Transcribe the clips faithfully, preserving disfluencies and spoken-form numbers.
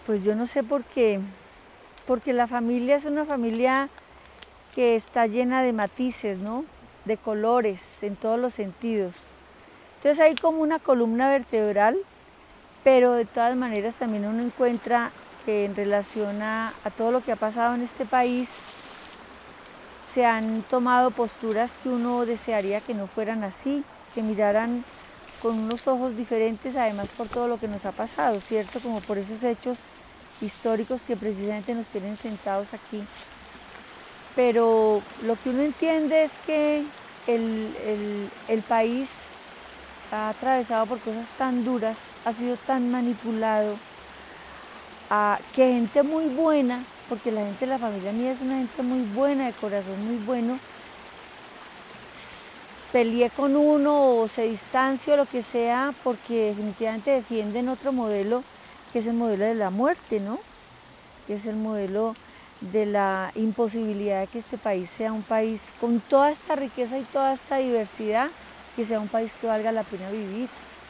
Pues yo no sé por qué, porque la familia es una familia que está llena de matices, ¿no? De colores en todos los sentidos. Entonces hay como una columna vertebral, pero de todas maneras también uno encuentra que en relación a, a todo lo que ha pasado en este país, se han tomado posturas que uno desearía que no fueran así, que miraran con unos ojos diferentes, además por todo lo que nos ha pasado, ¿cierto? Como por esos hechos históricos que precisamente nos tienen sentados aquí. Pero lo que uno entiende es que el, el, el país ha atravesado por cosas tan duras, ha sido tan manipulado, a, que gente muy buena, porque la gente de la familia mía es una gente muy buena, de corazón muy bueno, peleé con uno o se distancie o lo que sea, porque definitivamente defienden otro modelo, que es el modelo de la muerte, ¿no? Que es el modelo de la imposibilidad de que este país sea un país con toda esta riqueza y toda esta diversidad, que sea un país que valga la pena vivir.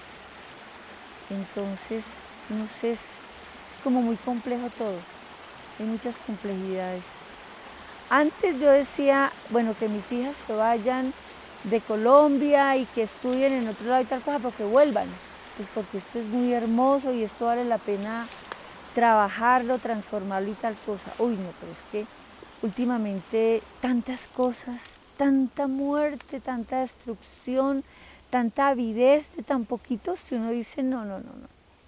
Entonces, no sé, es, es como muy complejo todo, hay muchas complejidades. Antes yo decía, bueno, que mis hijas se vayan de Colombia y que estudien en otro lado y tal cosa, pero que vuelvan, pues porque esto es muy hermoso y esto vale la pena trabajarlo, transformarlo y tal cosa. Uy, no, pero es que últimamente tantas cosas, tanta muerte, tanta destrucción, tanta avidez de tan poquitos, que uno dice, no, no, no, no.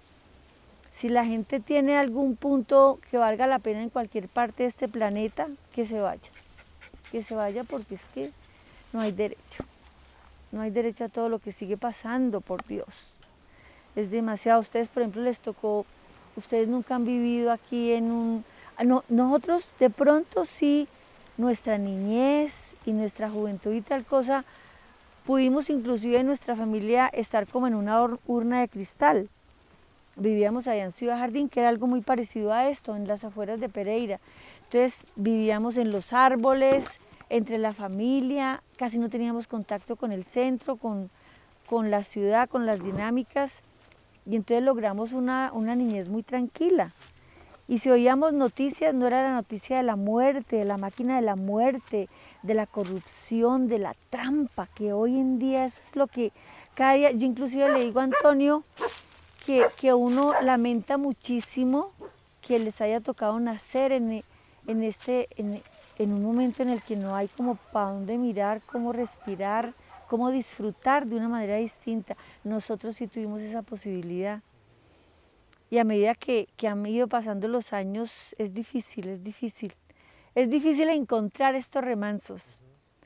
Si la gente tiene algún punto que valga la pena en cualquier parte de este planeta, que se vaya, que se vaya porque es que no hay derecho, no hay derecho a todo lo que sigue pasando, por Dios. Es demasiado. A ustedes, por ejemplo, les tocó, ustedes nunca han vivido aquí en un... No, nosotros de pronto sí, nuestra niñez y nuestra juventud y tal cosa, pudimos inclusive en nuestra familia estar como en una urna de cristal. Vivíamos allá en Ciudad Jardín, que era algo muy parecido a esto, en las afueras de Pereira. Entonces vivíamos en los árboles, entre la familia, casi no teníamos contacto con el centro, con, con la ciudad, con las dinámicas, y entonces logramos una, una niñez muy tranquila. Y si oíamos noticias, no era la noticia de la muerte, de la máquina de la muerte, de la corrupción, de la trampa, que hoy en día eso es lo que cada día, yo inclusive le digo a Antonio que, que uno lamenta muchísimo que les haya tocado nacer en, en, este, en, en un momento en el que no hay como para dónde mirar, cómo respirar, cómo disfrutar de una manera distinta. Nosotros sí tuvimos esa posibilidad. Y a medida que, que han ido pasando los años, es difícil, es difícil. Es difícil encontrar estos remansos.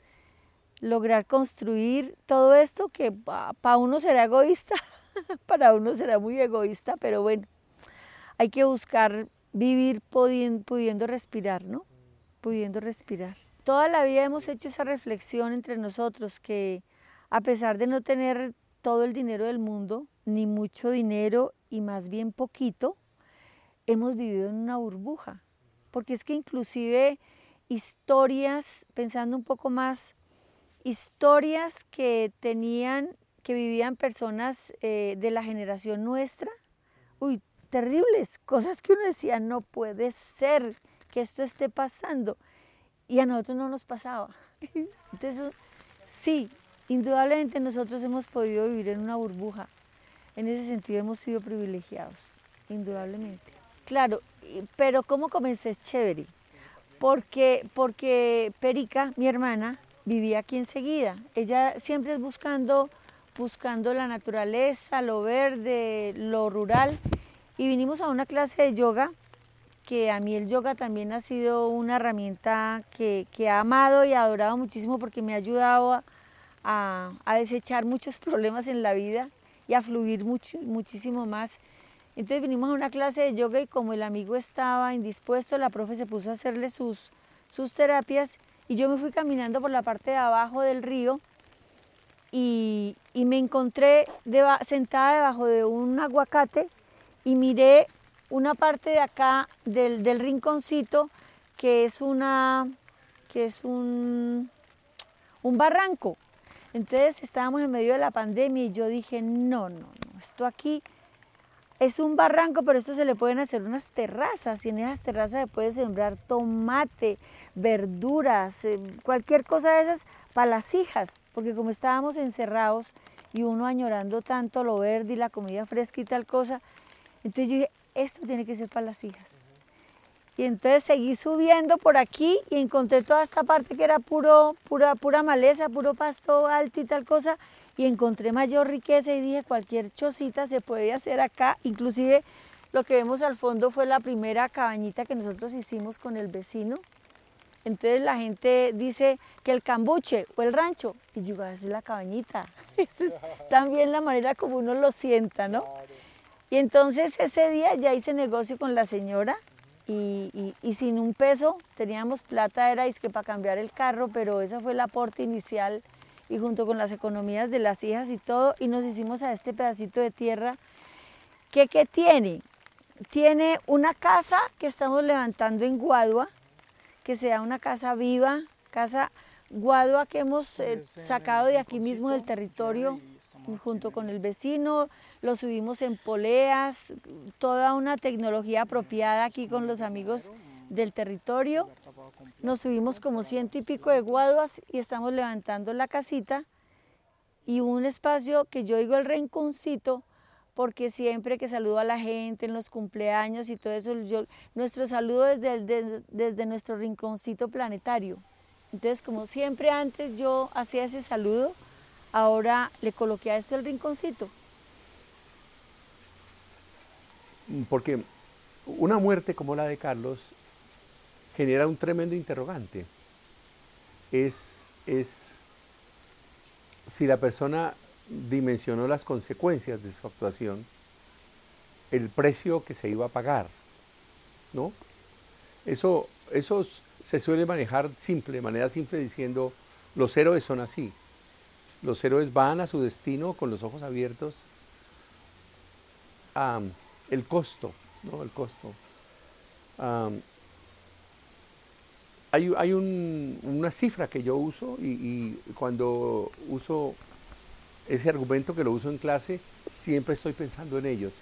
Lograr construir todo esto que para pa uno será egoísta, para uno será muy egoísta, pero bueno, hay que buscar vivir pudiendo, pudiendo respirar, ¿no? Pudiendo respirar. Toda la vida hemos hecho esa reflexión entre nosotros que a pesar de no tener todo el dinero del mundo, ni mucho dinero y más bien poquito, hemos vivido en una burbuja. Porque es que inclusive historias, pensando un poco más, historias que tenían, que vivían personas eh, de la generación nuestra, uy, terribles, cosas que uno decía, no puede ser que esto esté pasando. Y a nosotros no nos pasaba. Entonces, sí, indudablemente nosotros hemos podido vivir en una burbuja. En ese sentido hemos sido privilegiados, indudablemente. Claro, pero ¿cómo comencé? Es chévere. Porque, porque Perica, mi hermana, vivía aquí enseguida. Ella siempre es buscando, buscando la naturaleza, lo verde, lo rural. Y vinimos a una clase de yoga, que a mí el yoga también ha sido una herramienta que, que he amado y adorado muchísimo porque me ha ayudado a, a, a desechar muchos problemas en la vida y a fluir mucho, muchísimo más. Entonces vinimos a una clase de yoga y como el amigo estaba indispuesto, la profe se puso a hacerle sus, sus terapias y yo me fui caminando por la parte de abajo del río y, y me encontré deba, sentada debajo de un aguacate y miré una parte de acá del, del rinconcito que es, una, que es un, un barranco. Entonces estábamos en medio de la pandemia y yo dije, no, no, no, esto aquí es un barranco, pero esto se le pueden hacer unas terrazas, y en esas terrazas se puede sembrar tomate, verduras, eh, cualquier cosa de esas para las hijas, porque como estábamos encerrados y uno añorando tanto lo verde y la comida fresca y tal cosa, entonces yo dije, esto tiene que ser para las hijas. Y entonces seguí subiendo por aquí y encontré toda esta parte que era puro, pura, pura maleza, puro pasto alto y tal cosa, y encontré mayor riqueza y dije, cualquier chocita se puede hacer acá. Inclusive lo que vemos al fondo fue la primera cabañita que nosotros hicimos con el vecino. Entonces la gente dice que el cambuche o el rancho, y yo, esa es la cabañita. Esa es también la manera como uno lo sienta, ¿no? Y entonces ese día ya hice negocio con la señora y, y, y sin un peso, teníamos plata, era que para cambiar el carro, pero ese fue el aporte inicial y junto con las economías de las hijas y todo, y nos hicimos a este pedacito de tierra que ¿qué tiene? Tiene una casa que estamos levantando en Guadua, que sea una casa viva, casa Guadua que hemos eh, sacado de aquí mismo del territorio, junto con el vecino, lo subimos en poleas, toda una tecnología apropiada aquí con los amigos del territorio. Nos subimos como ciento y pico de guaduas y estamos levantando la casita y un espacio que yo digo el rinconcito, porque siempre que saludo a la gente en los cumpleaños y todo eso, yo, nuestro saludo desde, el, desde, desde nuestro rinconcito planetario. Entonces, como siempre antes yo hacía ese saludo, ahora le coloqué a esto el rinconcito. Porque una muerte como la de Carlos genera un tremendo interrogante. Es, es si la persona dimensionó las consecuencias de su actuación, el precio que se iba a pagar, ¿no? Eso, eso se suele manejar simple, de manera simple, diciendo, los héroes son así. Los héroes van a su destino con los ojos abiertos a el costo, ¿no? El costo. Um, hay hay un, una cifra que yo uso y, y cuando uso ese argumento que lo uso en clase, siempre estoy pensando en ellos.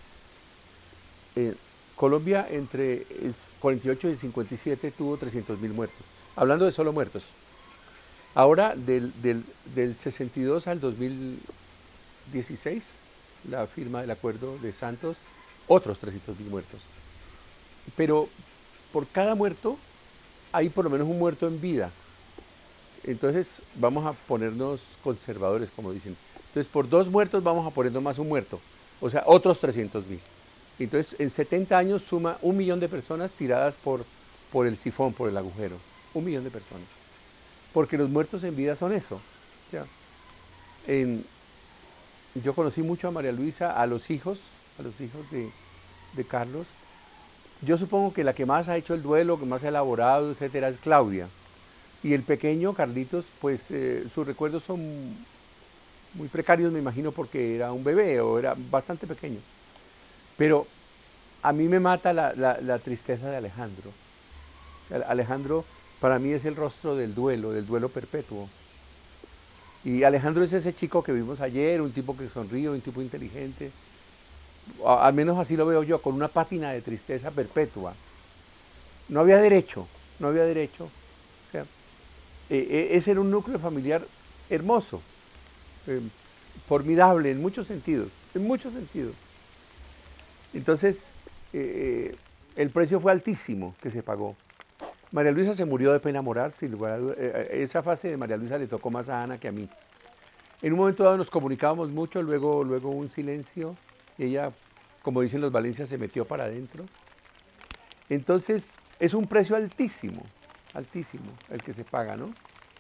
Eh, Colombia entre el cuarenta y ocho y el cincuenta y siete tuvo trescientos mil muertos, hablando de solo muertos. Ahora, del, del, del sesenta y dos al dos mil dieciséis, la firma del acuerdo de Santos, otros trescientos mil muertos. Pero por cada muerto hay por lo menos un muerto en vida. Entonces vamos a ponernos conservadores, como dicen. Entonces por dos muertos vamos a ponernos más un muerto, o sea, otros trescientos mil. Entonces en setenta años suma un millón de personas tiradas por, por el sifón, por el agujero. Un millón de personas. Porque los muertos en vida son eso. ¿Ya? En, yo conocí mucho a María Luisa, a los hijos, a los hijos de, de Carlos. Yo supongo que la que más ha hecho el duelo, que más ha elaborado, etcétera, es Claudia. Y el pequeño Carlitos, pues eh, sus recuerdos son muy precarios, me imagino, porque era un bebé o era bastante pequeño. Pero a mí me mata la, la, la tristeza de Alejandro. Alejandro para mí es el rostro del duelo, del duelo perpetuo. Y Alejandro es ese chico que vimos ayer, un tipo que sonríe, un tipo inteligente. Al menos así lo veo yo, con una pátina de tristeza perpetua. No había derecho, no había derecho. O sea, eh, ese era un núcleo familiar hermoso, eh, formidable en muchos sentidos, en muchos sentidos. Entonces, eh, el precio fue altísimo que se pagó. María Luisa se murió de pena moral, sin lugar a dudas. Eh, esa fase de María Luisa le tocó más a Ana que a mí. En un momento dado nos comunicábamos mucho, luego, luego un silencio, y ella, como dicen los Valencias, se metió para adentro. Entonces, es un precio altísimo, altísimo el que se paga, ¿no?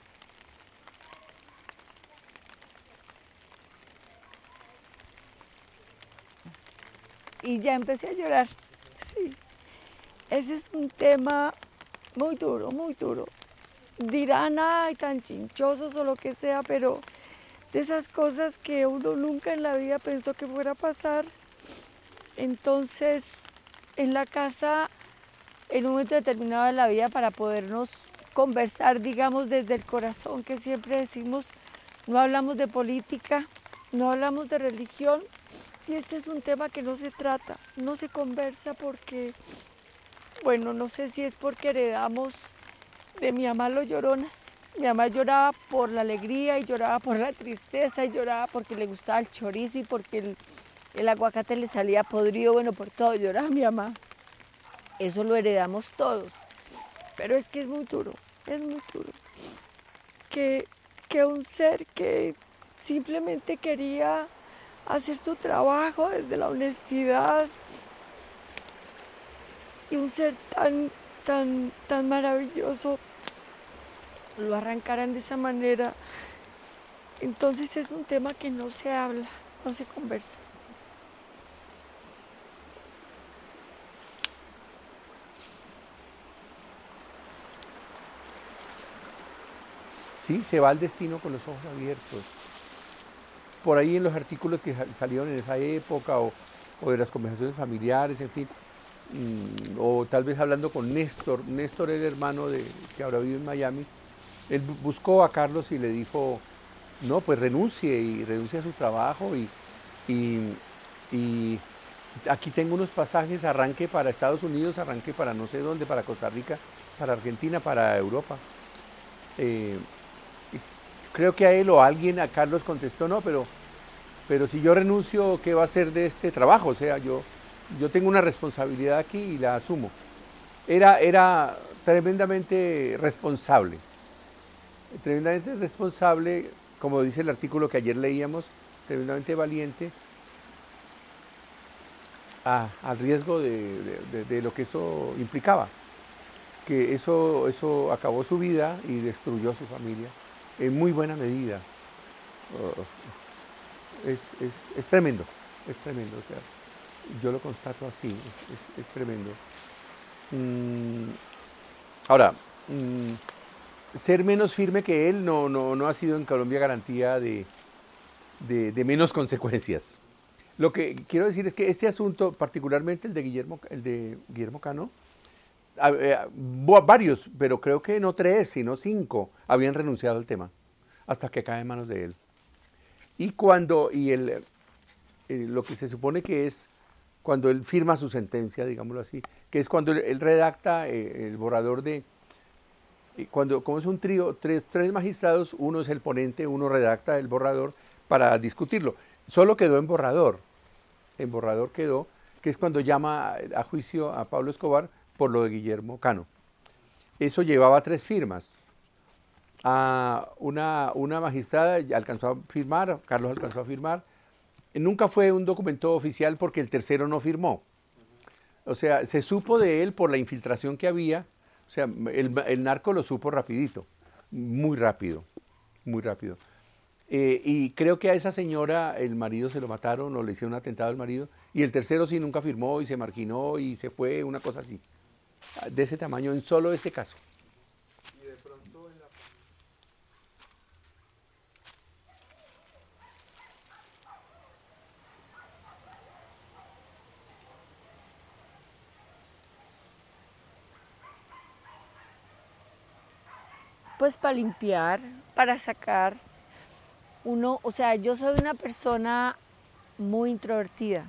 Y ya empecé a llorar, sí. Ese es un tema muy duro, muy duro. Dirán, ay, tan chinchosos o lo que sea, pero de esas cosas que uno nunca en la vida pensó que fuera a pasar. Entonces, en la casa, en un momento determinado de la vida, para podernos conversar, digamos, desde el corazón, que siempre decimos, no hablamos de política, no hablamos de religión, Y este es un tema que no se trata, no se conversa porque, bueno, no sé si es porque heredamos de mi mamá los lloronas. Mi mamá lloraba por la alegría y lloraba por la tristeza y lloraba porque le gustaba el chorizo y porque el, el aguacate le salía podrido, bueno, por todo lloraba mi mamá. Eso lo heredamos todos, pero es que es muy duro, es muy duro. Que, que un ser que simplemente quería hacer su trabajo desde la honestidad y un ser tan, tan, tan maravilloso lo arrancaran de esa manera. Entonces es un tema que no se habla, no se conversa. Sí, se va al destino con los ojos abiertos. Por ahí en los artículos que salieron en esa época o, o de las conversaciones familiares, en fin, mmm, o tal vez hablando con Néstor, Néstor era el hermano de, que ahora vive en Miami, él buscó a Carlos y le dijo, no, pues renuncie y renuncie a su trabajo y, y, y aquí tengo unos pasajes, arranque para Estados Unidos, arranque para no sé dónde, para Costa Rica, para Argentina, para Europa. Eh, Creo que a él o a alguien, a Carlos contestó, no, pero, pero si yo renuncio, ¿qué va a hacer de este trabajo? O sea, yo, yo tengo una responsabilidad aquí y la asumo. Era, era tremendamente responsable, tremendamente responsable, como dice el artículo que ayer leíamos, tremendamente valiente, a, al riesgo de, de, de, de lo que eso implicaba, que eso, eso acabó su vida y destruyó su familia. En muy buena medida. Uh, es, es, es tremendo, es tremendo. O sea, yo lo constato así, es, es, es tremendo. Mm, ahora, mm, ser menos firme que él no, no, no ha sido en Colombia garantía de, de, de menos consecuencias. Lo que quiero decir es que este asunto, particularmente el de Guillermo, el de Guillermo Cano, varios, pero creo que no tres, sino cinco, habían renunciado al tema, hasta que cae en manos de él. Y cuando, y el, el, lo que se supone que es cuando él firma su sentencia, digámoslo así, que es cuando él, él redacta eh, el borrador de, eh, cuando, como es un trío, tres, tres magistrados, uno es el ponente, uno redacta el borrador para discutirlo. Solo quedó en borrador, en borrador quedó, que es cuando llama a juicio a Pablo Escobar, por lo de Guillermo Cano. Eso llevaba tres firmas. A una, una magistrada alcanzó a firmar, Carlos alcanzó a firmar. Nunca fue un documento oficial porque el tercero no firmó. O sea, se supo de él por la infiltración que había. O sea, el, el narco lo supo rapidito, muy rápido, muy rápido. Eh, y creo que a esa señora el marido se lo mataron o le hicieron un atentado al marido. Y el tercero sí nunca firmó y se marginó y se fue, una cosa así. De ese tamaño en solo ese caso. Y de pronto en la... Pues para limpiar, para sacar uno, o sea, yo soy una persona muy introvertida.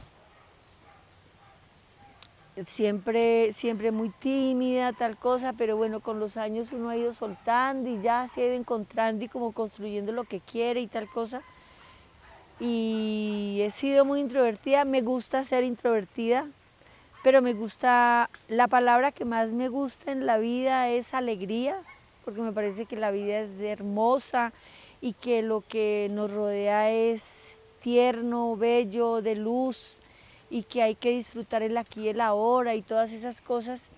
Siempre, siempre muy tímida, tal cosa, pero bueno, con los años uno ha ido soltando y ya se ha ido encontrando y como construyendo lo que quiere y tal cosa. Y he sido muy introvertida, me gusta ser introvertida, pero me gusta, la palabra que más me gusta en la vida es alegría, porque me parece que la vida es hermosa y que lo que nos rodea es tierno, bello, de luz, y que hay que disfrutar el aquí y el ahora y todas esas cosas,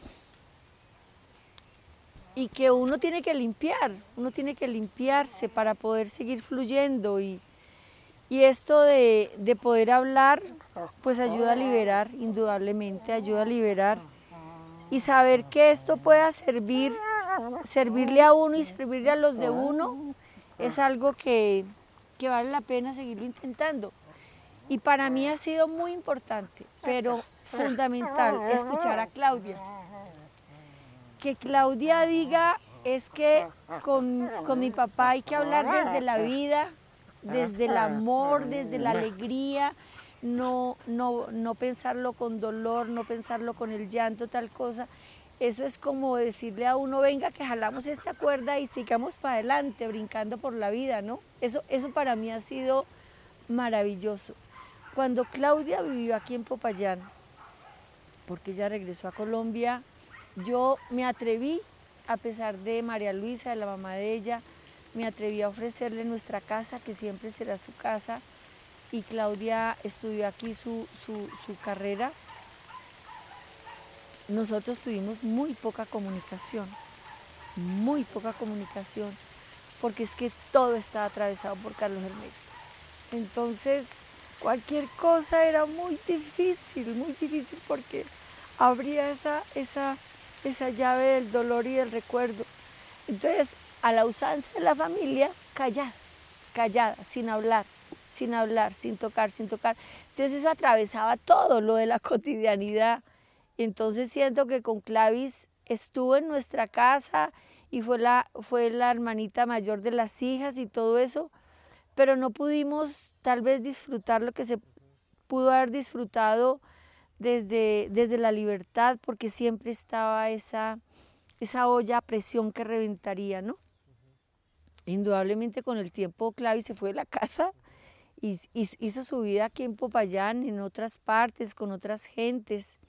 y que uno tiene que limpiar, uno tiene que limpiarse para poder seguir fluyendo, y, y esto de, de poder hablar pues ayuda a liberar, indudablemente ayuda a liberar, y saber que esto pueda servir, servirle a uno y servirle a los de uno es algo que, que vale la pena seguirlo intentando. Y para mí ha sido muy importante, pero fundamental, escuchar a Claudia. Que Claudia diga, es que con, con mi papá hay que hablar desde la vida, desde el amor, desde la alegría, no, no, no pensarlo con dolor, no pensarlo con el llanto, tal cosa. Eso es como decirle a uno, venga, que jalamos esta cuerda y sigamos para adelante, brincando por la vida, ¿no? Eso, eso para mí ha sido maravilloso. Cuando Claudia vivió aquí en Popayán, porque ella regresó a Colombia, yo me atreví, a pesar de María Luisa, de la mamá de ella, me atreví a ofrecerle nuestra casa, que siempre será su casa, y Claudia estudió aquí su, su, su carrera. Nosotros tuvimos muy poca comunicación, muy poca comunicación, porque es que todo estaba atravesado por Carlos Ernesto. Entonces, cualquier cosa era muy difícil, muy difícil, porque abría esa, esa, esa llave del dolor y del recuerdo. Entonces, a la usanza de la familia, callada, callada, sin hablar, sin hablar, sin tocar, sin tocar. Entonces eso atravesaba todo lo de la cotidianidad. Y entonces siento que con Clavis estuvo en nuestra casa y fue la, fue la hermanita mayor de las hijas y todo eso, pero no pudimos tal vez disfrutar lo que se pudo haber disfrutado desde, desde la libertad, porque siempre estaba esa, esa olla a presión que reventaría, ¿no? Indudablemente con el tiempo Clavis se fue de la casa y, y hizo su vida aquí en Popayán, en otras partes, con otras gentes.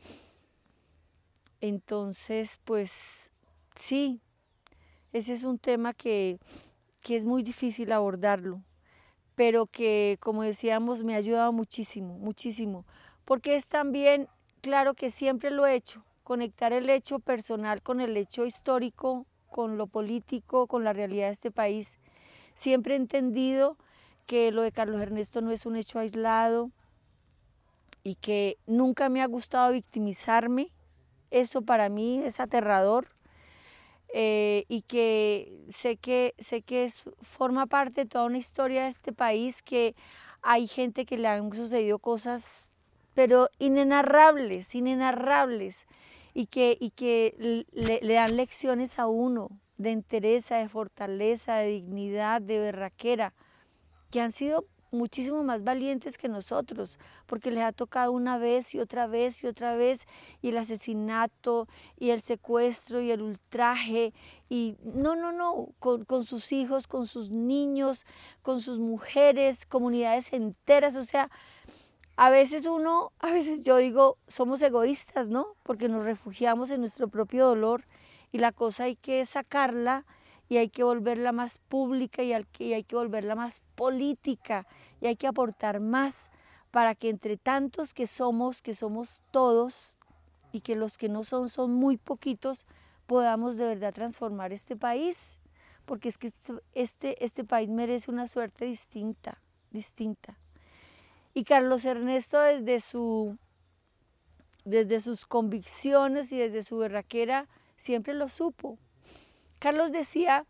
Entonces, pues sí, ese es un tema que, que es muy difícil abordarlo, pero que, como decíamos, me ha ayudado muchísimo, muchísimo, porque es también, claro que siempre lo he hecho, conectar el hecho personal con el hecho histórico, con lo político, con la realidad de este país. Siempre he entendido que lo de Carlos Ernesto no es un hecho aislado y que nunca me ha gustado victimizarme. Eso para mí es aterrador, eh, y que sé que, sé que es, forma parte de toda una historia de este país, que hay gente que le han sucedido cosas, pero inenarrables, inenarrables, y que, y que le, le dan lecciones a uno de entereza, de fortaleza, de dignidad, de berraquera, que han sido muchísimo más valientes que nosotros, porque les ha tocado una vez y otra vez y otra vez, y el asesinato, y el secuestro, y el ultraje, y no, no, no, con, con sus hijos, con sus niños, con sus mujeres, comunidades enteras. O sea, a veces uno, a veces yo digo, somos egoístas, ¿no? Porque nos refugiamos en nuestro propio dolor, y la cosa hay que sacarla, y hay que volverla más pública, y hay que volverla más política, y hay que aportar más para que entre tantos que somos, que somos todos, y que los que no son son muy poquitos, podamos de verdad transformar este país, porque es que este, este, este país merece una suerte distinta, distinta. Y Carlos Ernesto, desde, su, desde sus convicciones y desde su berraquera, siempre lo supo. Carlos decía,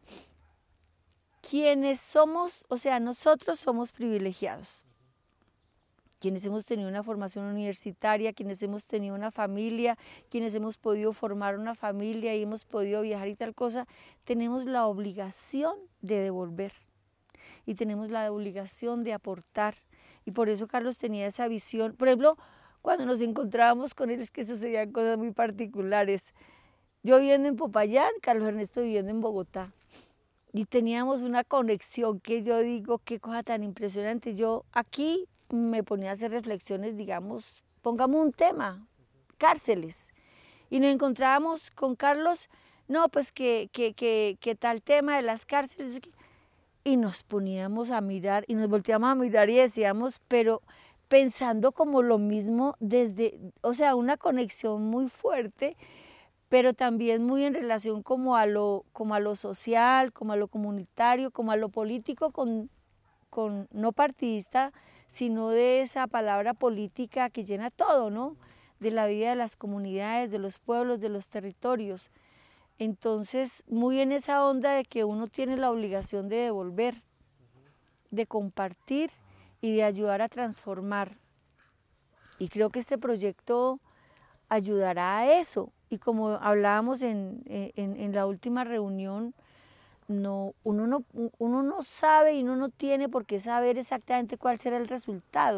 quienes somos, o sea, nosotros somos privilegiados, quienes hemos tenido una formación universitaria, quienes hemos tenido una familia, quienes hemos podido formar una familia y hemos podido viajar y tal cosa, tenemos la obligación de devolver y tenemos la obligación de aportar. Y por eso Carlos tenía esa visión. Por ejemplo, cuando nos encontrábamos con él, es que sucedían cosas muy particulares. Yo viviendo en Popayán, Carlos Ernesto viviendo en Bogotá, y teníamos una conexión que yo digo, qué cosa tan impresionante. Yo aquí me ponía a hacer reflexiones, digamos, pongamos un tema, cárceles, y nos encontrábamos con Carlos, no, pues que, que, que, que tal tema de las cárceles, y nos poníamos a mirar, y nos volteamos a mirar y decíamos, pero pensando como lo mismo desde, o sea, una conexión muy fuerte, pero también muy en relación como a lo, como a lo social, como a lo comunitario, como a lo político, con, con no partidista, sino de esa palabra política que llena todo, ¿no? De la vida de las comunidades, de los pueblos, de los territorios. Entonces, muy en esa onda de que uno tiene la obligación de devolver, de compartir y de ayudar a transformar. Y creo que este proyecto ayudará a eso. Y como hablábamos en, en, en la última reunión, no, uno, no, uno no sabe y uno no tiene por qué saber exactamente cuál será el resultado,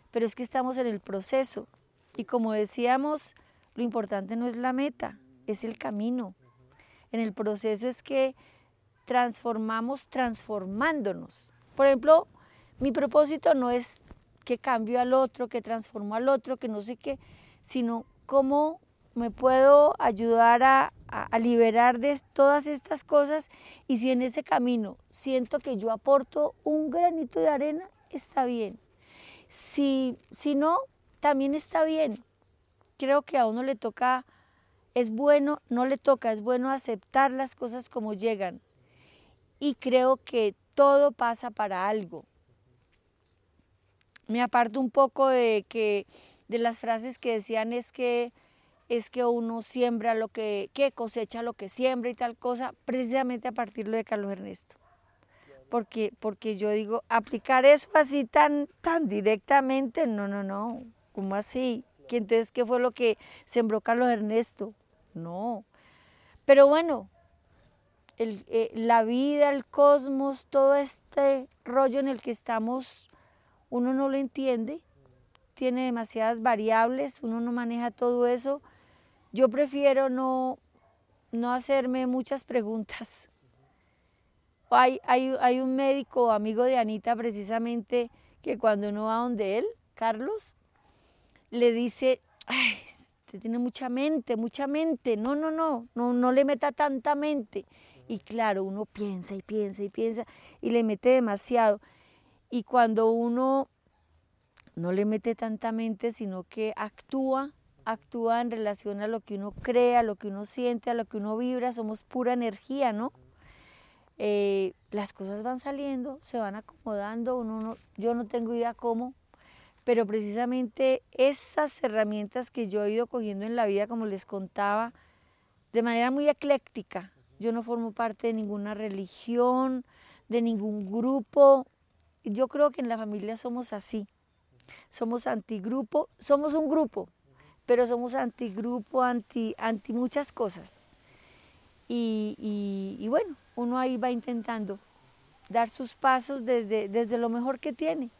pero es que estamos en el proceso. Y como decíamos, lo importante no es la meta, es el camino. En el proceso es que transformamos transformándonos. Por ejemplo, mi propósito no es que cambio al otro, que transformo al otro, que no sé qué, sino cómo me puedo ayudar a, a, a liberar de todas estas cosas, y si en ese camino siento que yo aporto un granito de arena, está bien. Si, si no, también está bien. Creo que a uno le toca, es bueno, no le toca, es bueno aceptar las cosas como llegan. Y creo que todo pasa para algo. Me aparto un poco de, que, de las frases que decían es que, es que uno siembra lo que, que cosecha lo que siembra y tal cosa, precisamente a partir de lo de Carlos Ernesto. Porque, porque yo digo, aplicar eso así tan, tan directamente, no, no, no, ¿cómo así? ¿Que entonces qué fue lo que sembró Carlos Ernesto? No, pero bueno, el, eh, la vida, el cosmos, todo este rollo en el que estamos, uno no lo entiende, tiene demasiadas variables, uno no maneja todo eso. Yo prefiero no, no hacerme muchas preguntas. Hay, hay, hay un médico amigo de Anita precisamente que cuando uno va donde él, Carlos, le dice, ay, usted tiene mucha mente, mucha mente, no, no, no, no, no le meta tanta mente. Y claro, uno piensa y piensa y piensa y le mete demasiado. Y cuando uno no le mete tanta mente, sino que actúa, actúa en relación a lo que uno cree, a lo que uno siente, a lo que uno vibra, somos pura energía, ¿no? Eh, las cosas van saliendo, se van acomodando, uno no, yo no tengo idea cómo, pero precisamente esas herramientas que yo he ido cogiendo en la vida, como les contaba, de manera muy ecléctica. Yo no formo parte de ninguna religión, de ningún grupo. Yo creo que en la familia somos así. Somos antigrupo, somos un grupo, pero somos antigrupo, anti, anti muchas cosas. Y, y, y bueno, uno ahí va intentando dar sus pasos desde, desde lo mejor que tiene.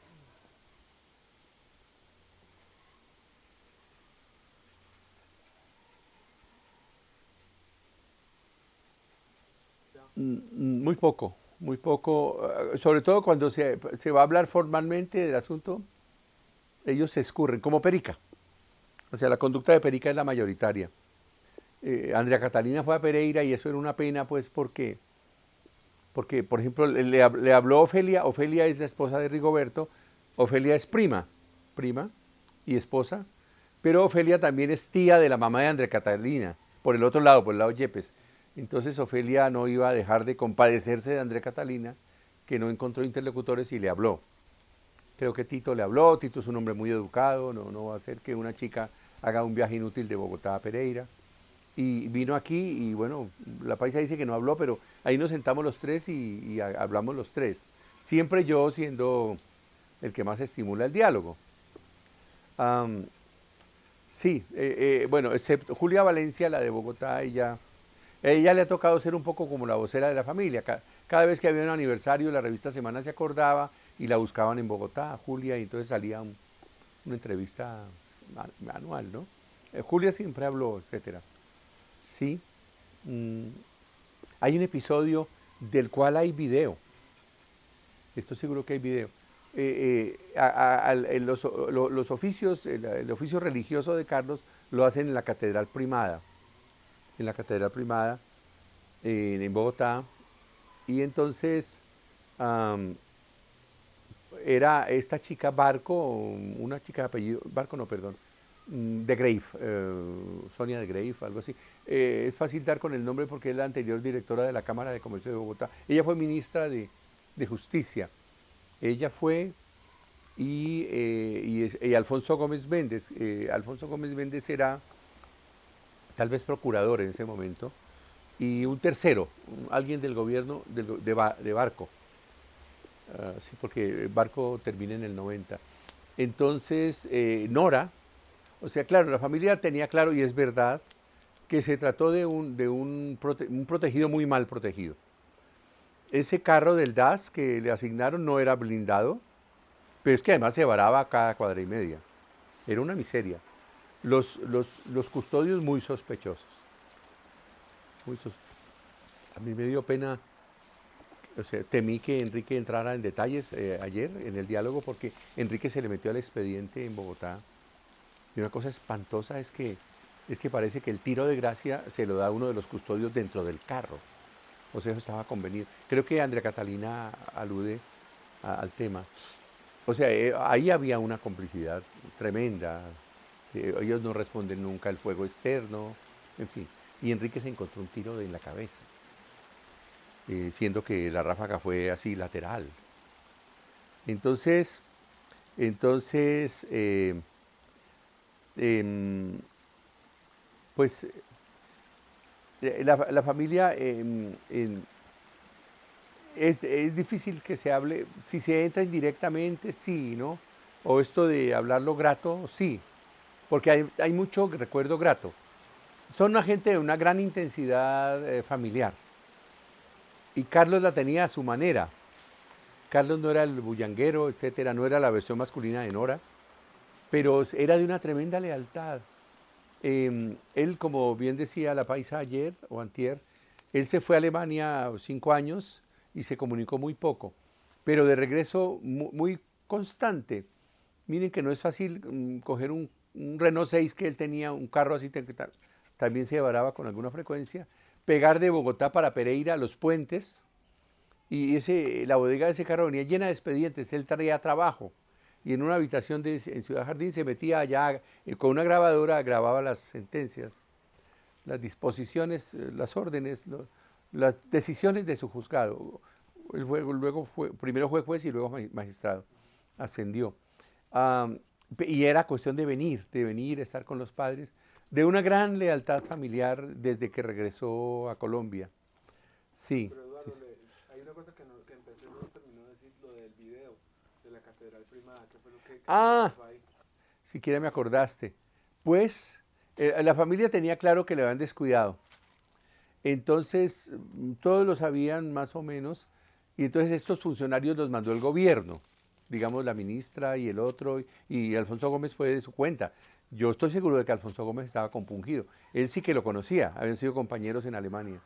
Muy poco, muy poco, eh, sobre todo cuando se, se va a hablar formalmente del asunto, ellos se escurren, como Perica. O sea, la conducta de Perica es la mayoritaria. Eh, Andrea Catalina fue a Pereira y eso era una pena, pues, porque, porque por ejemplo, le, le habló Ofelia. Ofelia es la esposa de Rigoberto. Ofelia es prima, prima y esposa, pero Ofelia también es tía de la mamá de Andrea Catalina, por el otro lado, por el lado Yepes. Entonces Ofelia no iba a dejar de compadecerse de Andrea Catalina, que no encontró interlocutores, y le habló. Creo que Tito le habló. Tito es un hombre muy educado, no, no va a hacer que una chica haga un viaje inútil de Bogotá a Pereira. Y vino aquí y bueno, la paisa dice que no habló, pero ahí nos sentamos los tres y, y hablamos los tres. Siempre yo siendo el que más estimula el diálogo. Um, sí, eh, eh, bueno, excepto Julia Valencia, la de Bogotá, ella, ella le ha tocado ser un poco como la vocera de la familia. Cada, cada vez que había un aniversario, la revista Semana se acordaba y la buscaban en Bogotá, Julia, y entonces salía un, una entrevista anual, ¿no? Eh, Julia siempre habló, etcétera. Sí, mm, hay un episodio del cual hay video. Estoy seguro que hay video. Eh, eh, a, a, a, los, lo, los oficios, el, el oficio religioso de Carlos lo hacen en la Catedral Primada, en la Catedral Primada, eh, en Bogotá, y entonces um, era esta chica Barco, una chica de apellido, Barco no, perdón, de Grave, eh, Sonia de Grave, algo así. Eh, es fácil dar con el nombre porque es la anterior directora de la Cámara de Comercio de Bogotá. Ella fue ministra de, de Justicia. Ella fue y, eh, y, es, y Alfonso Gómez Méndez. Eh, Alfonso Gómez Méndez era tal vez procurador en ese momento. Y un tercero, alguien del gobierno de, de, de Barco. Uh, sí, porque Barco termina en el noventa. Entonces, eh, Nora, o sea, claro, la familia tenía claro, y es verdad, que se trató de un, de un, prote un protegido muy mal protegido. Ese carro del D A S que le asignaron no era blindado, Pero es que además se varaba cada cuadra y media. Era una miseria. Los, los, los custodios muy sospechosos. Muy sos- A mí me dio pena, o sea, temí que Enrique entrara en detalles eh, ayer en el diálogo porque Enrique se le metió al expediente en Bogotá. Y una cosa espantosa es que, es que parece que el tiro de gracia se lo da uno de los custodios dentro del carro. O sea, eso estaba convenido. Creo que Andrea Catalina alude a- al tema. O sea, eh, ahí había una complicidad tremenda. Eh, ellos no responden nunca al fuego externo, en fin. Y Enrique se encontró un tiro en la cabeza, eh, siendo que la ráfaga fue así lateral. Entonces, entonces, eh, em, pues eh, la, la familia em, em, es, es difícil que se hable, si se entra indirectamente, sí, ¿no? O esto de hablar lo grato, sí, porque hay, hay mucho recuerdo grato. Son una gente de una gran intensidad eh, familiar. Y Carlos la tenía a su manera. Carlos no era el bullanguero, etcétera, no era la versión masculina de Nora, pero era de una tremenda lealtad. Eh, él, como bien decía la paisa ayer o antier, él se fue a Alemania cinco años y se comunicó muy poco, pero de regreso mu- muy constante. Miren que no es fácil mm, coger un, un Renault seis que él tenía, un carro así, que ta- también se varaba con alguna frecuencia, pegar de Bogotá para Pereira los puentes, y ese, la bodega de ese carro venía llena de expedientes, él traía trabajo. Y en una habitación de, en Ciudad Jardín se metía allá eh, con una grabadora, grababa las sentencias, las disposiciones, eh, las órdenes, lo- las decisiones de su juzgado. Él fue- luego fue, primero fue juez y luego magi- magistrado. Ascendió. Am, pe- y era cuestión de venir, de venir, estar con los padres, de una gran lealtad familiar desde que regresó a Colombia. Sí, Pero sí, Eduardo, sí. le- hay una cosa que, no, que empecé y no nos terminó de decir, lo del video de la Catedral Primada, ¿qué fue lo que, qué fue lo que Ah, pasó ahí? siquiera me acordaste. Pues eh, la familia tenía claro que le habían descuidado. Entonces, mm, todos lo sabían más o menos, y entonces estos funcionarios los mandó el gobierno, digamos la ministra y el otro, y Alfonso Gómez fue de su cuenta. Yo estoy seguro de que Alfonso Gómez estaba compungido. Él sí que lo conocía, habían sido compañeros en Alemania.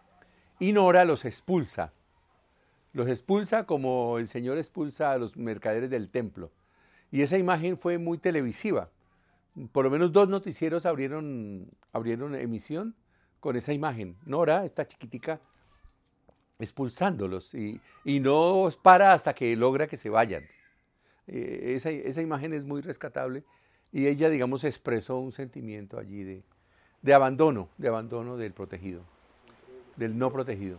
Y Nora los expulsa. Los expulsa como el Señor expulsa a los mercaderes del templo. Y esa imagen fue muy televisiva. Por lo menos dos noticieros abrieron, abrieron emisión con esa imagen. Nora, esta chiquitica, expulsándolos y, y no para hasta que logra que se vayan. Eh, esa, esa imagen es muy rescatable y ella, digamos, expresó un sentimiento allí de, de abandono, de abandono del protegido, Increíble. del Y no yo, protegido.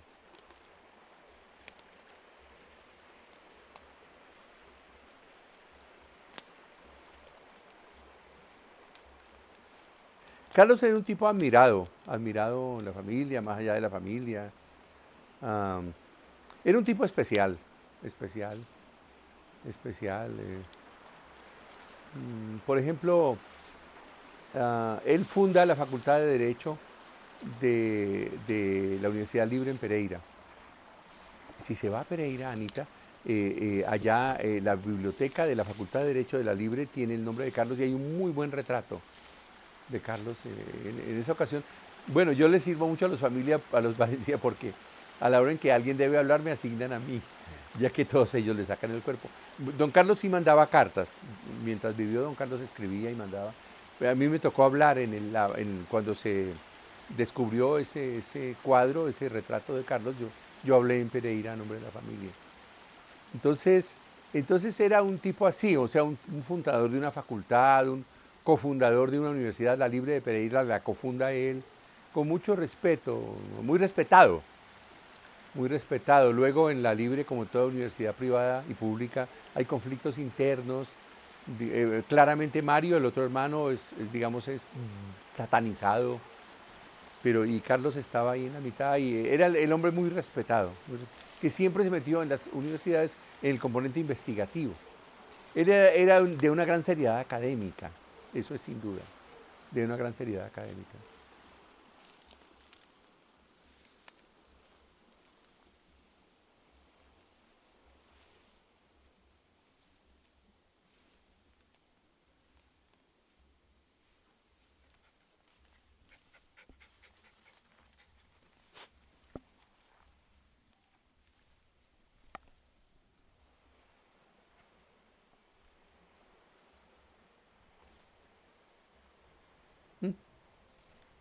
Carlos era un tipo admirado, admirado en la familia, más allá de la familia. Am, era un tipo especial, especial, especial. eh. Mm, Por ejemplo, ah, él funda la Facultad de Derecho de, de la Universidad Libre en Pereira. Si se va a Pereira, Anita, eh, eh, allá eh, la biblioteca de la Facultad de Derecho de la Libre tiene el nombre de Carlos y hay un muy buen retrato de Carlos eh, en, en esa ocasión. Bueno, yo le sirvo mucho a los familia, a los Valencia, porque a la hora en que alguien debe hablar me asignan a mí, ya que todos ellos le sacan el cuerpo. Don Carlos sí mandaba cartas, mientras vivió don Carlos escribía y mandaba. Pero a mí me tocó hablar en el, la- en- cuando se descubrió ese, ese cuadro, ese retrato de Carlos, yo, yo hablé en Pereira a nombre de la familia. Entonces, entonces era un tipo así, o sea, un, un fundador de una facultad, un cofundador de una universidad, la Libre de Pereira, la cofunda él, con mucho respeto, muy respetado, muy respetado. Luego en la Libre, como toda universidad privada y pública, hay conflictos internos. Di- eh, claramente Mario, el otro hermano, es, es, digamos, es satanizado, pero y Carlos estaba ahí en la mitad y era el, el hombre muy respetado, muy res- que siempre se metió en las universidades en el componente investigativo. Era, era un- de una gran seriedad académica, eso es sin duda, de una gran seriedad académica.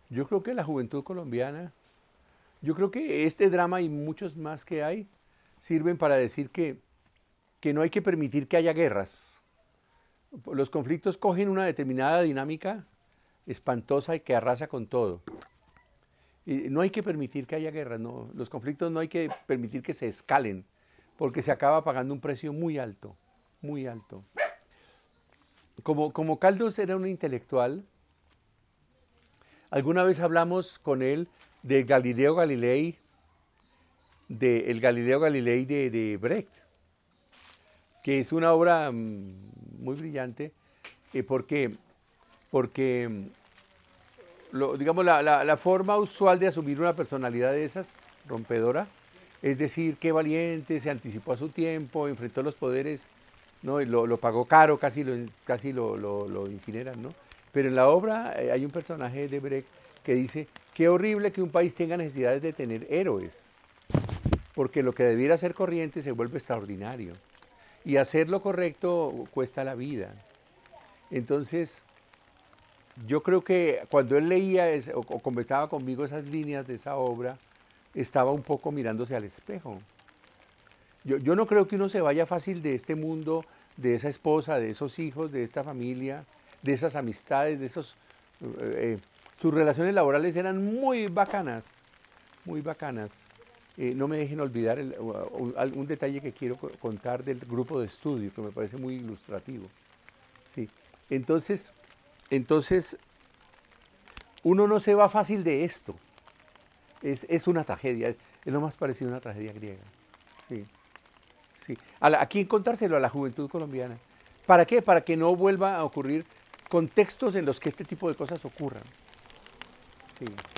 Yo creo que la juventud colombiana, yo creo que este drama y muchos más que hay sirven para decir que, que no hay que permitir que haya guerras. Los conflictos cogen una determinada dinámica espantosa y que arrasa con todo. Y no hay que permitir que haya guerras, no. Los conflictos no hay que permitir que se escalen, porque se acaba pagando un precio muy alto, muy alto. Como, como Caldos era un intelectual, alguna vez hablamos con él del Galileo Galilei, de el Galileo Galilei de, de Brecht, que es una obra mmm, muy brillante, eh, porque, porque mm, lo, digamos, la, la, la forma usual de asumir una personalidad de esas, rompedora, es decir, qué valiente, se anticipó a su tiempo, enfrentó los poderes, ¿no? Y lo, lo pagó caro, casi lo, casi lo, lo, lo incineran, ¿no? Pero en la obra eh, hay un personaje de Brecht que dice, qué horrible que un país tenga necesidades de tener héroes, porque lo que debiera ser corriente se vuelve extraordinario, y hacer lo correcto cuesta la vida. Entonces, yo creo que cuando él leía es, o, o comentaba conmigo esas líneas de esa obra, estaba un poco mirándose al espejo. Yo, yo no creo que uno se vaya fácil de este mundo, de esa esposa, de esos hijos, de esta familia, de esas amistades, de esos... Eh, sus relaciones laborales eran muy bacanas, muy bacanas. Eh, no me dejen olvidar el, un, un detalle que quiero contar del grupo de estudio, que me parece muy ilustrativo. Sí. Entonces, entonces, uno no se va fácil de esto. Es, es una tragedia, es, es lo más parecido a una tragedia griega. Sí. Sí. A, la, a quién contárselo, a la juventud colombiana. ¿Para qué? Para que no vuelva a ocurrir contextos en los que este tipo de cosas ocurran. Sí.